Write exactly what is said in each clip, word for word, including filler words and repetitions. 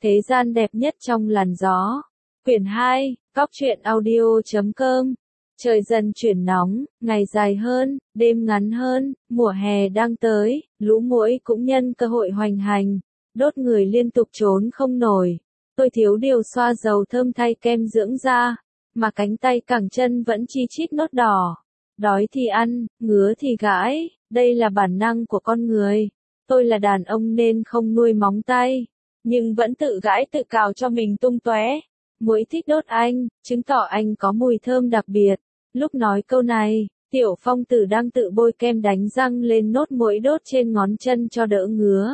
Thế gian đẹp nhất trong làn gió. Quyển hai, Góc truyện audio chấm com. Trời dần chuyển nóng, ngày dài hơn, đêm ngắn hơn, mùa hè đang tới, lũ muỗi cũng nhân cơ hội hoành hành, đốt người liên tục trốn không nổi. Tôi thiếu điều xoa dầu thơm thay kem dưỡng da, mà cánh tay cẳng chân vẫn chi chít nốt đỏ. Đói thì ăn, ngứa thì gãi, đây là bản năng của con người. Tôi là đàn ông nên không nuôi móng tay, nhưng vẫn tự gãi tự cào cho mình tung tóe. Muỗi thích đốt anh, chứng tỏ anh có mùi thơm đặc biệt. Lúc nói câu này, Tiểu Phong Tử đang tự bôi kem đánh răng lên nốt muỗi đốt trên ngón chân cho đỡ ngứa.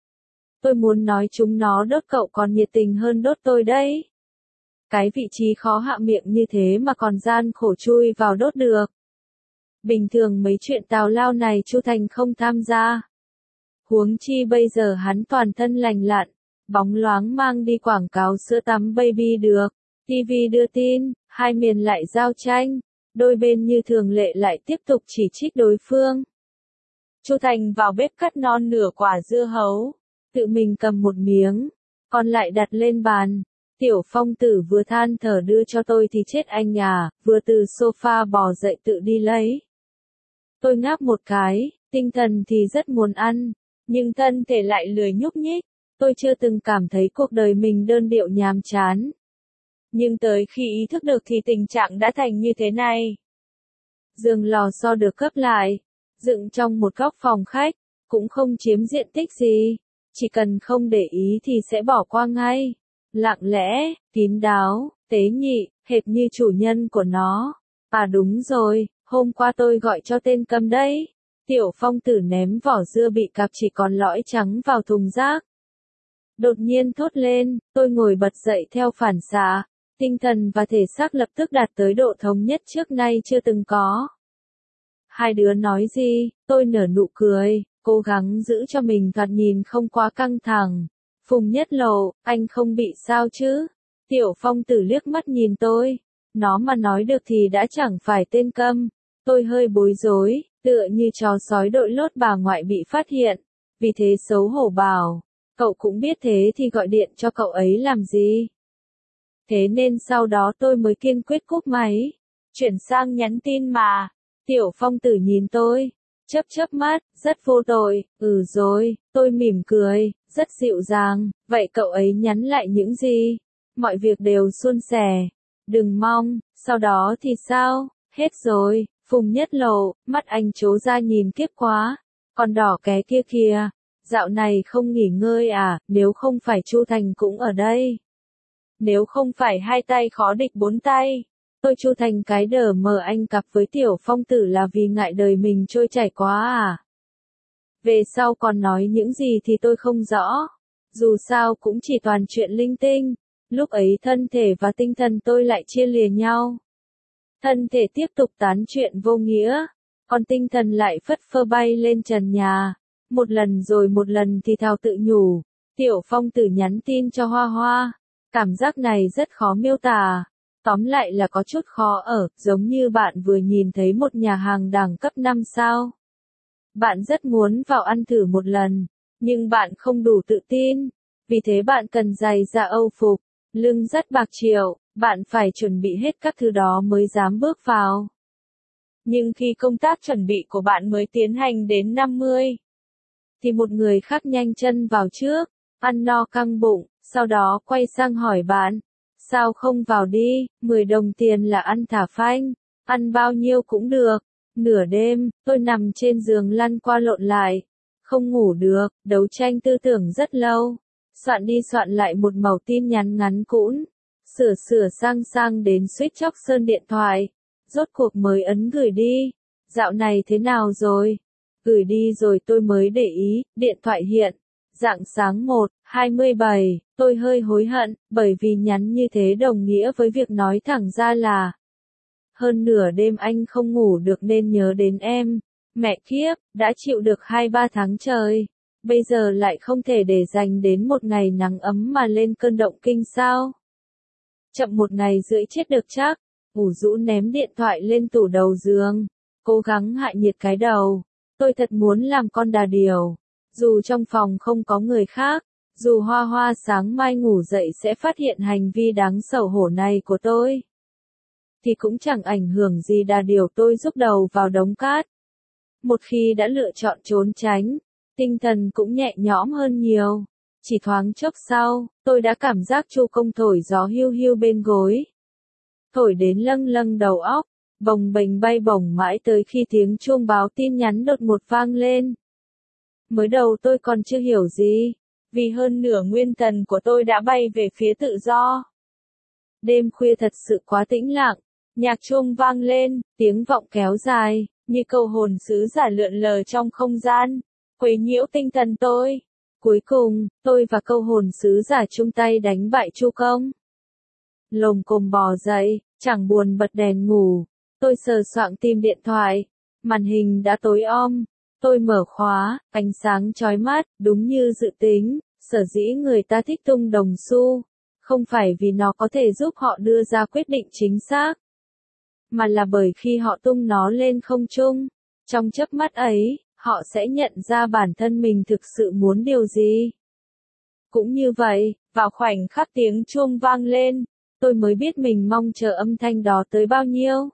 Tôi muốn nói chúng nó đốt cậu còn nhiệt tình hơn đốt tôi đấy. Cái vị trí khó hạ miệng như thế mà còn gian khổ chui vào đốt được. Bình thường mấy chuyện tào lao này Chu Thành không tham gia. Huống chi bây giờ hắn toàn thân lành lặn, bóng loáng mang đi quảng cáo sữa tắm baby được. ti vi đưa tin, hai miền lại giao tranh, đôi bên như thường lệ lại tiếp tục chỉ trích đối phương. Chu Thành vào bếp cắt non nửa quả dưa hấu, tự mình cầm một miếng, còn lại đặt lên bàn. Tiểu Phong Tử vừa than thở đưa cho tôi thì chết anh à, vừa từ sofa bò dậy tự đi lấy. Tôi ngáp một cái, tinh thần thì rất muốn ăn, nhưng thân thể lại lười nhúc nhích. Tôi chưa từng cảm thấy cuộc đời mình đơn điệu nhàm chán. Nhưng tới khi ý thức được thì tình trạng đã thành như thế này. Giường lò xo được cấp lại, dựng trong một góc phòng khách, cũng không chiếm diện tích gì, chỉ cần không để ý thì sẽ bỏ qua ngay. Lặng lẽ, kín đáo, tế nhị, hệt như chủ nhân của nó. À đúng rồi, hôm qua tôi gọi cho tên Câm đấy. Tiểu Phong Tử ném vỏ dưa bị cạp chỉ còn lõi trắng vào thùng rác. Đột nhiên thốt lên, tôi ngồi bật dậy theo phản xạ, tinh thần và thể xác lập tức đạt tới độ thống nhất trước nay chưa từng có. Hai đứa nói gì, tôi nở nụ cười, cố gắng giữ cho mình thoạt nhìn không quá căng thẳng. Phùng Nhất Lộ, anh không bị sao chứ? Tiểu Phong Tử liếc mắt nhìn tôi, nó mà nói được thì đã chẳng phải tên Câm. Tôi hơi bối rối, tựa như chó sói đội lốt bà ngoại bị phát hiện, vì thế xấu hổ bảo. Cậu cũng biết thế thì gọi điện cho cậu ấy làm gì? Thế nên sau đó tôi mới kiên quyết cúp máy, chuyển sang nhắn tin mà. Tiểu Phong Tử nhìn tôi, chớp chớp mắt, rất vô tội. Ừ rồi, tôi mỉm cười, rất dịu dàng. Vậy cậu ấy nhắn lại những gì? Mọi việc đều suôn sẻ. Đừng mong, sau đó thì sao? Hết rồi. Phùng Nhất Lộ, mắt anh trố ra nhìn kiếp quá. Còn đỏ ké kia kìa. Dạo này không nghỉ ngơi à, nếu không phải Chu Thành cũng ở đây. Nếu không phải hai tay khó địch bốn tay. Tôi Chu Thành cái đờ mờ anh cặp với Tiểu Phong Tử là vì ngại đời mình trôi chảy quá à. Về sau còn nói những gì thì tôi không rõ. Dù sao cũng chỉ toàn chuyện linh tinh. Lúc ấy thân thể và tinh thần tôi lại chia lìa nhau. Thân thể tiếp tục tán chuyện vô nghĩa. Còn tinh thần lại phất phơ bay lên trần nhà. Một lần rồi một lần thì thào tự nhủ. Tiểu Phong Tử nhắn tin cho Hoa Hoa. Cảm giác này rất khó miêu tả. Tóm lại là có chút khó ở, giống như bạn vừa nhìn thấy một nhà hàng đẳng cấp năm sao. Bạn rất muốn vào ăn thử một lần, nhưng bạn không đủ tự tin. Vì thế bạn cần giày da Âu phục, lưng dắt bạc triệu, bạn phải chuẩn bị hết các thứ đó mới dám bước vào. Nhưng khi công tác chuẩn bị của bạn mới tiến hành đến năm mươi, thì một người khác nhanh chân vào trước, ăn no căng bụng, sau đó quay sang hỏi bạn, sao không vào đi, mười đồng tiền là ăn thả phanh, ăn bao nhiêu cũng được. Nửa đêm, tôi nằm trên giường lăn qua lộn lại, không ngủ được, đấu tranh tư tưởng rất lâu, soạn đi soạn lại một mẩu tin nhắn ngắn cũn, sửa sửa sang sang đến suýt chóc sơn điện thoại, rốt cuộc mới ấn gửi đi. Dạo này thế nào rồi? Gửi đi rồi tôi mới để ý, điện thoại hiện. Rạng sáng một, hai mươi bảy, tôi hơi hối hận, bởi vì nhắn như thế đồng nghĩa với việc nói thẳng ra là hơn nửa đêm anh không ngủ được nên nhớ đến em. Mẹ kiếp, đã chịu được hai ba tháng trời. Bây giờ lại không thể để dành đến một ngày nắng ấm mà lên cơn động kinh sao? Chậm một ngày rưỡi chết được chắc. Ủ rũ ném điện thoại lên tủ đầu giường. Cố gắng hạ nhiệt cái đầu. Tôi thật muốn làm con đà điểu. Dù trong phòng không có người khác, Dù Hoa Hoa sáng mai ngủ dậy sẽ phát hiện hành vi đáng xấu hổ này của tôi, thì cũng chẳng ảnh hưởng gì đà điều tôi rúc đầu vào đống cát. Một khi đã lựa chọn trốn tránh, tinh thần cũng nhẹ nhõm hơn nhiều. Chỉ thoáng chốc sau, tôi đã cảm giác Chu Công thổi gió hiu hiu bên gối. Thổi đến lâng lâng đầu óc, bồng bềnh bay bổng mãi tới khi tiếng chuông báo tin nhắn đột ngột vang lên. Mới đầu tôi còn chưa hiểu gì, vì hơn nửa nguyên thần của tôi đã bay về phía tự do. Đêm khuya thật sự quá tĩnh lặng, nhạc chuông vang lên, tiếng vọng kéo dài, như câu hồn sứ giả lượn lờ trong không gian, quấy nhiễu tinh thần tôi. Cuối cùng, tôi và câu hồn sứ giả chung tay đánh bại Chu Công. Lồm cồm bò dậy, chẳng buồn bật đèn ngủ, tôi sờ soạng tìm điện thoại, màn hình đã tối om, tôi mở khóa, ánh sáng chói mắt, đúng như dự tính, sở dĩ người ta thích tung đồng xu, không phải vì nó có thể giúp họ đưa ra quyết định chính xác, mà là bởi khi họ tung nó lên không trung, trong chớp mắt ấy, họ sẽ nhận ra bản thân mình thực sự muốn điều gì. Cũng như vậy, vào khoảnh khắc tiếng chuông vang lên, tôi mới biết mình mong chờ âm thanh đó tới bao nhiêu.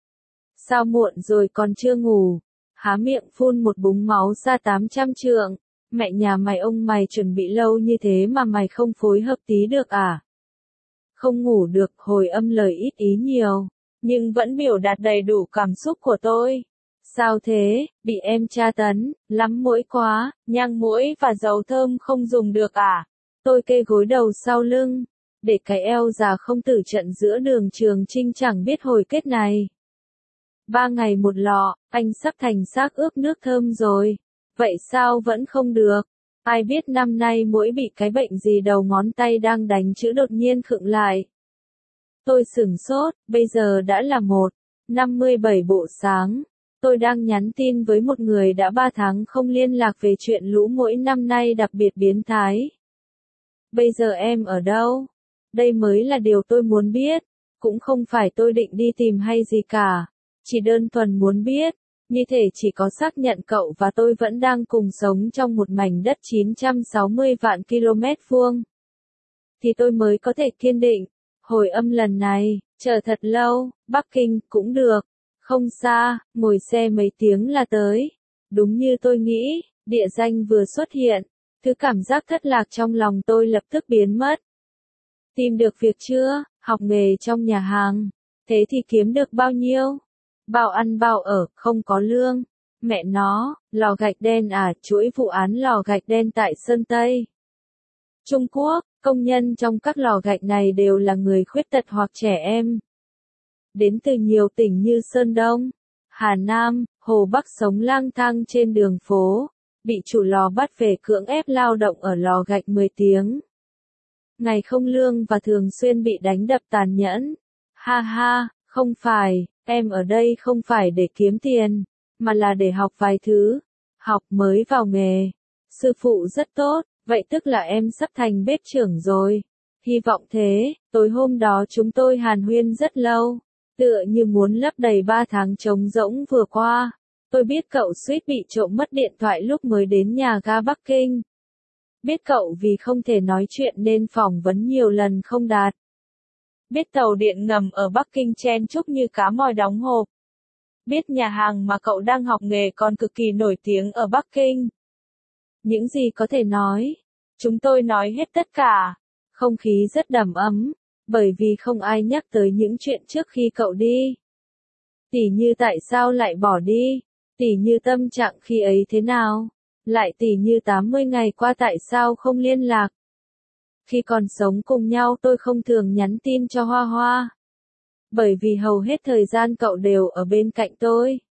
Sao muộn rồi còn chưa ngủ? Há miệng phun một búng máu ra tám trăm trượng. Mẹ nhà mày ông mày chuẩn bị lâu như thế mà mày không phối hợp tí được à? Không ngủ được, hồi âm lời ít ý nhiều, nhưng vẫn biểu đạt đầy đủ cảm xúc của tôi. Sao thế, bị em tra tấn, lắm mũi quá, nhang mũi và dầu thơm không dùng được à? Tôi kê gối đầu sau lưng, để cái eo già không tử trận giữa đường Trường Chinh chẳng biết hồi kết này. Ba ngày một lọ, anh sắp thành xác ướp nước thơm rồi. Vậy sao vẫn không được? Ai biết năm nay mũi bị cái bệnh gì đầu ngón tay đang đánh chữ đột nhiên khựng lại. Tôi sửng sốt, bây giờ đã là một, năm mươi bảy bộ sáng. Tôi đang nhắn tin với một người đã ba tháng không liên lạc về chuyện lũ muỗi năm nay đặc biệt biến thái. Bây giờ em ở đâu? Đây mới là điều tôi muốn biết. Cũng không phải tôi định đi tìm hay gì cả. Chỉ đơn thuần muốn biết. Như thể chỉ có xác nhận cậu và tôi vẫn đang cùng sống trong một mảnh đất chín trăm sáu mươi vạn km vuông. Thì tôi mới có thể kiên định. Hồi âm lần này, chờ thật lâu, Bắc Kinh cũng được. Không xa, ngồi xe mấy tiếng là tới. Đúng như tôi nghĩ, địa danh vừa xuất hiện. Thứ cảm giác thất lạc trong lòng tôi lập tức biến mất. Tìm được việc chưa? Học nghề trong nhà hàng. Thế thì kiếm được bao nhiêu? Bao ăn bao ở, không có lương. Mẹ nó, lò gạch đen à, chuỗi vụ án lò gạch đen tại Sơn Tây. Trung Quốc, công nhân trong các lò gạch này đều là người khuyết tật hoặc trẻ em. Đến từ nhiều tỉnh như Sơn Đông, Hà Nam, Hồ Bắc sống lang thang trên đường phố, bị chủ lò bắt về cưỡng ép lao động ở lò gạch mười tiếng. Ngày không lương và thường xuyên bị đánh đập tàn nhẫn. Ha ha, không phải, em ở đây không phải để kiếm tiền, mà là để học vài thứ. Học mới vào nghề. Sư phụ rất tốt, vậy tức là em sắp thành bếp trưởng rồi. Hy vọng thế, tối hôm đó chúng tôi hàn huyên rất lâu. Tựa như muốn lấp đầy ba tháng trống rỗng vừa qua. Tôi biết cậu suýt bị trộm mất điện thoại lúc mới đến nhà ga Bắc Kinh. Biết cậu vì không thể nói chuyện nên phỏng vấn nhiều lần không đạt. Biết tàu điện ngầm ở Bắc Kinh chen chúc như cá mòi đóng hộp. Biết nhà hàng mà cậu đang học nghề còn cực kỳ nổi tiếng ở Bắc Kinh. Những gì có thể nói? Chúng tôi nói hết tất cả. Không khí rất đầm ấm, bởi vì không ai nhắc tới những chuyện trước khi cậu đi. Tỉ như tại sao lại bỏ đi, tỉ như tâm trạng khi ấy thế nào, lại tỉ như tám mươi ngày qua tại sao không liên lạc. Khi còn sống cùng nhau tôi không thường nhắn tin cho Hoa Hoa. Bởi vì hầu hết thời gian cậu đều ở bên cạnh tôi.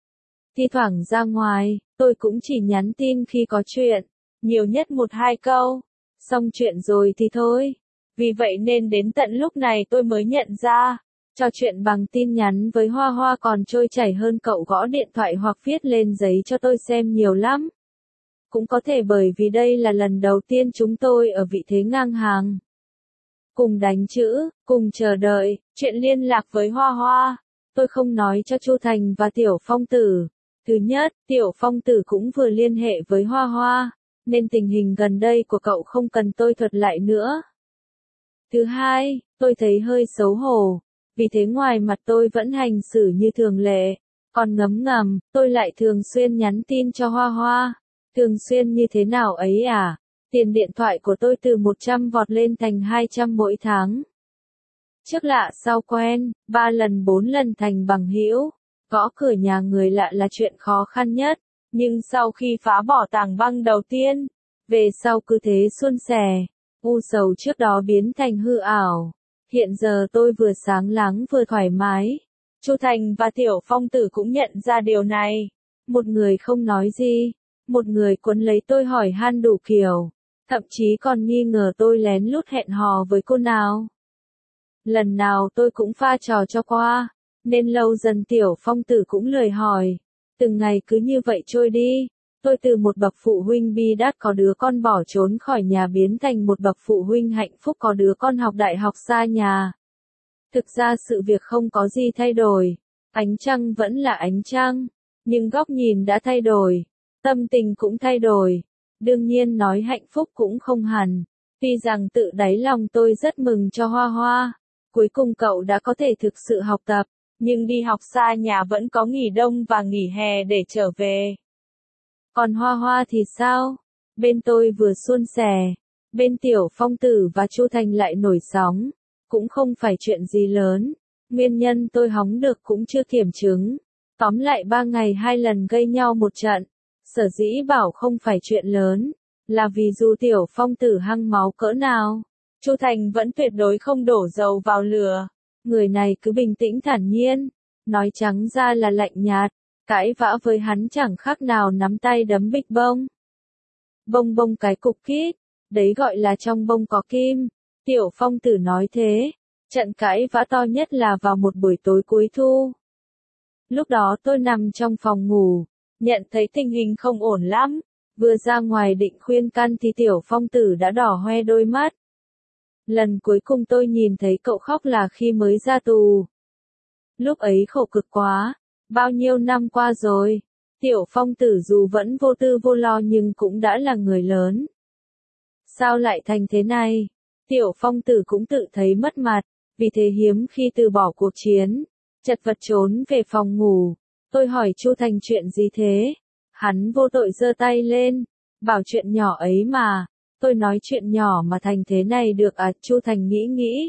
Thi thoảng ra ngoài, tôi cũng chỉ nhắn tin khi có chuyện, nhiều nhất một hai câu. Xong chuyện rồi thì thôi. Vì vậy nên đến tận lúc này tôi mới nhận ra, trò chuyện bằng tin nhắn với Hoa Hoa còn trôi chảy hơn cậu gõ điện thoại hoặc viết lên giấy cho tôi xem nhiều lắm. Cũng có thể bởi vì đây là lần đầu tiên chúng tôi ở vị thế ngang hàng. Cùng đánh chữ, cùng chờ đợi, chuyện liên lạc với Hoa Hoa. Tôi không nói cho Chu Thành và Tiểu Phong Tử. Thứ nhất, Tiểu Phong Tử cũng vừa liên hệ với Hoa Hoa. nên tình hình gần đây của cậu không cần tôi thuật lại nữa. Thứ hai, tôi thấy hơi xấu hổ, vì thế ngoài mặt tôi vẫn hành xử như thường lệ, còn ngấm ngầm, tôi lại thường xuyên nhắn tin cho Hoa Hoa. Thường xuyên như thế nào ấy à? Tiền điện thoại của tôi từ một trăm vọt lên thành hai trăm mỗi tháng. Trước lạ sau quen, ba lần bốn lần thành bằng hữu. Gõ cửa nhà người lạ là chuyện khó khăn nhất, nhưng sau khi phá bỏ tảng băng đầu tiên, về sau cứ thế suôn sẻ. U sầu trước đó biến thành hư ảo. Hiện giờ tôi vừa sáng láng vừa thoải mái. Chu Thành và Tiểu Phong Tử cũng nhận ra điều này. Một người không nói gì, một người cuốn lấy tôi hỏi han đủ kiểu, thậm chí còn nghi ngờ tôi lén lút hẹn hò với cô nào. Lần nào tôi cũng pha trò cho qua, nên lâu dần Tiểu Phong Tử cũng lười hỏi. Từng ngày cứ như vậy trôi đi. Tôi từ một bậc phụ huynh bi đát có đứa con bỏ trốn khỏi nhà biến thành một bậc phụ huynh hạnh phúc có đứa con học đại học xa nhà. Thực ra sự việc không có gì thay đổi. Ánh trăng vẫn là ánh trăng, nhưng góc nhìn đã thay đổi. Tâm tình cũng thay đổi. Đương nhiên nói hạnh phúc cũng không hẳn. Tuy rằng tự đáy lòng tôi rất mừng cho Hoa Hoa. Cuối cùng cậu đã có thể thực sự học tập, nhưng đi học xa nhà vẫn có nghỉ đông và nghỉ hè để trở về. Còn Hoa Hoa thì sao? Bên tôi vừa suôn sẻ, bên Tiểu Phong Tử và Chu Thành lại nổi sóng. Cũng không phải chuyện gì lớn. Nguyên nhân tôi hóng được cũng chưa kiểm chứng. Tóm lại ba ngày hai lần gây nhau một trận. Sở dĩ bảo không phải chuyện lớn, là vì dù Tiểu Phong Tử hăng máu cỡ nào, Chu Thành vẫn tuyệt đối không đổ dầu vào lửa. Người này cứ bình tĩnh thản nhiên, nói trắng ra là lạnh nhạt, cãi vã với hắn chẳng khác nào nắm tay đấm bịch bông. Bông bông cái cục kít, đấy gọi là trong bông có kim. Tiểu Phong Tử nói thế. Trận cãi vã to nhất là vào một buổi tối cuối thu. Lúc đó tôi nằm trong phòng ngủ, nhận thấy tình hình không ổn lắm. Vừa ra ngoài định khuyên can thì Tiểu Phong Tử đã đỏ hoe đôi mắt. Lần cuối cùng tôi nhìn thấy cậu khóc là khi mới ra tù. Lúc ấy khổ cực quá. Bao nhiêu năm qua rồi. Tiểu Phong Tử dù vẫn vô tư vô lo nhưng cũng đã là người lớn. Sao lại thành thế này? Tiểu Phong Tử cũng tự thấy mất mặt, vì thế hiếm khi từ bỏ cuộc chiến, chật vật trốn về phòng ngủ. Tôi hỏi Chu Thành chuyện gì thế? Hắn vô tội giơ tay lên, bảo chuyện nhỏ ấy mà. Tôi nói chuyện nhỏ mà thành thế này được à? Chu Thành nghĩ nghĩ,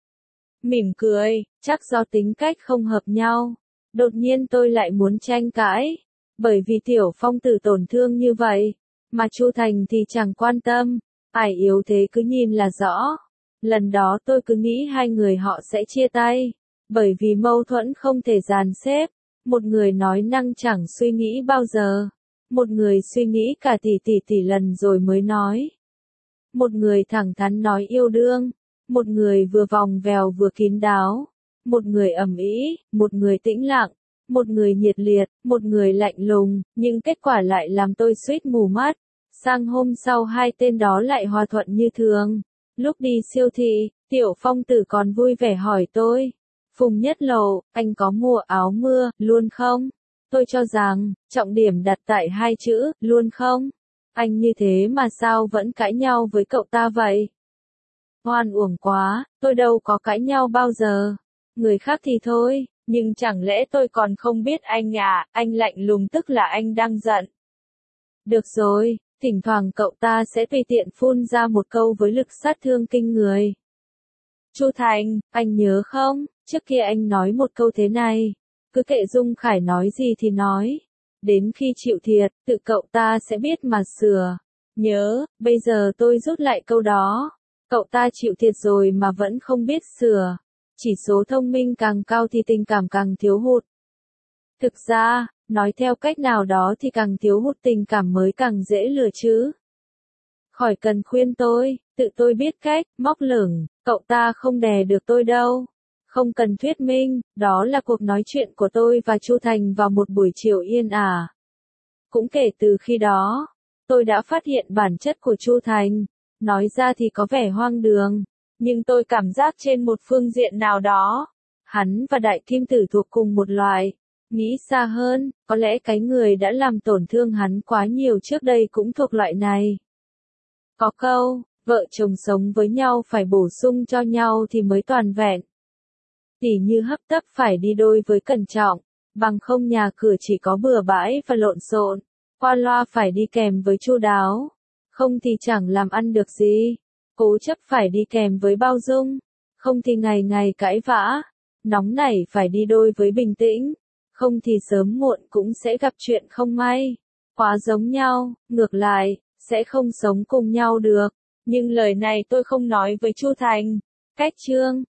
mỉm cười, chắc do tính cách không hợp nhau. Đột nhiên tôi lại muốn tranh cãi, bởi vì Tiểu Phong Tử tổn thương như vậy, mà Chu Thành thì chẳng quan tâm. Ai yếu thế cứ nhìn là rõ. Lần đó tôi cứ nghĩ hai người họ sẽ chia tay, bởi vì mâu thuẫn không thể dàn xếp. Một người nói năng chẳng suy nghĩ bao giờ, một người suy nghĩ cả tỷ tỷ tỷ lần rồi mới nói. Một người thẳng thắn nói yêu đương, một người vừa vòng vèo vừa kín đáo, một người ầm ĩ, một người tĩnh lặng, một người nhiệt liệt, một người lạnh lùng, nhưng kết quả lại làm tôi suýt mù mắt. Sang hôm sau hai tên đó lại hòa thuận như thường. Lúc đi siêu thị, Tiểu Phong Tử còn vui vẻ hỏi tôi, Phùng Nhất Lộ, anh có mua áo mưa, luôn không? Tôi cho rằng, trọng điểm đặt tại hai chữ, luôn không? Anh như thế mà sao vẫn cãi nhau với cậu ta vậy? Oan uổng quá, tôi đâu có cãi nhau bao giờ. Người khác thì thôi, nhưng chẳng lẽ tôi còn không biết anh à? Anh lạnh lùng tức là anh đang giận. Được rồi. Thỉnh thoảng cậu ta sẽ tùy tiện phun ra một câu với lực sát thương kinh người. Chu Thành, anh nhớ không, trước kia anh nói một câu thế này, cứ kệ Dung Khải nói gì thì nói. Đến khi chịu thiệt, tự cậu ta sẽ biết mà sửa. Nhớ, bây giờ tôi rút lại câu đó. Cậu ta chịu thiệt rồi mà vẫn không biết sửa. Chỉ số thông minh càng cao thì tình cảm càng thiếu hụt. Thực ra, nói theo cách nào đó thì càng thiếu hụt tình cảm mới càng dễ lừa chứ. Khỏi cần khuyên tôi, tự tôi biết cách, móc lửng, cậu ta không đè được tôi đâu. Không cần thuyết minh, đó là cuộc nói chuyện của tôi và Chu Thành vào một buổi chiều yên ả. Cũng kể từ khi đó, tôi đã phát hiện bản chất của Chu Thành. Nói ra thì có vẻ hoang đường, nhưng tôi cảm giác trên một phương diện nào đó, hắn và Đại Kim Tử thuộc cùng một loại. Nghĩ xa hơn, có lẽ cái người đã làm tổn thương hắn quá nhiều trước đây cũng thuộc loại này. Có câu, vợ chồng sống với nhau phải bổ sung cho nhau thì mới toàn vẹn. Tỉ như hấp tấp phải đi đôi với cẩn trọng, bằng không nhà cửa chỉ có bừa bãi và lộn xộn. Qua loa phải đi kèm với chu đáo, không thì chẳng làm ăn được gì. Cố chấp phải đi kèm với bao dung, không thì ngày ngày cãi vã. Nóng nảy phải đi đôi với bình tĩnh, không thì sớm muộn cũng sẽ gặp chuyện không may. Quá giống nhau, ngược lại, sẽ không sống cùng nhau được. Nhưng lời này tôi không nói với Chu Thành. Cách chương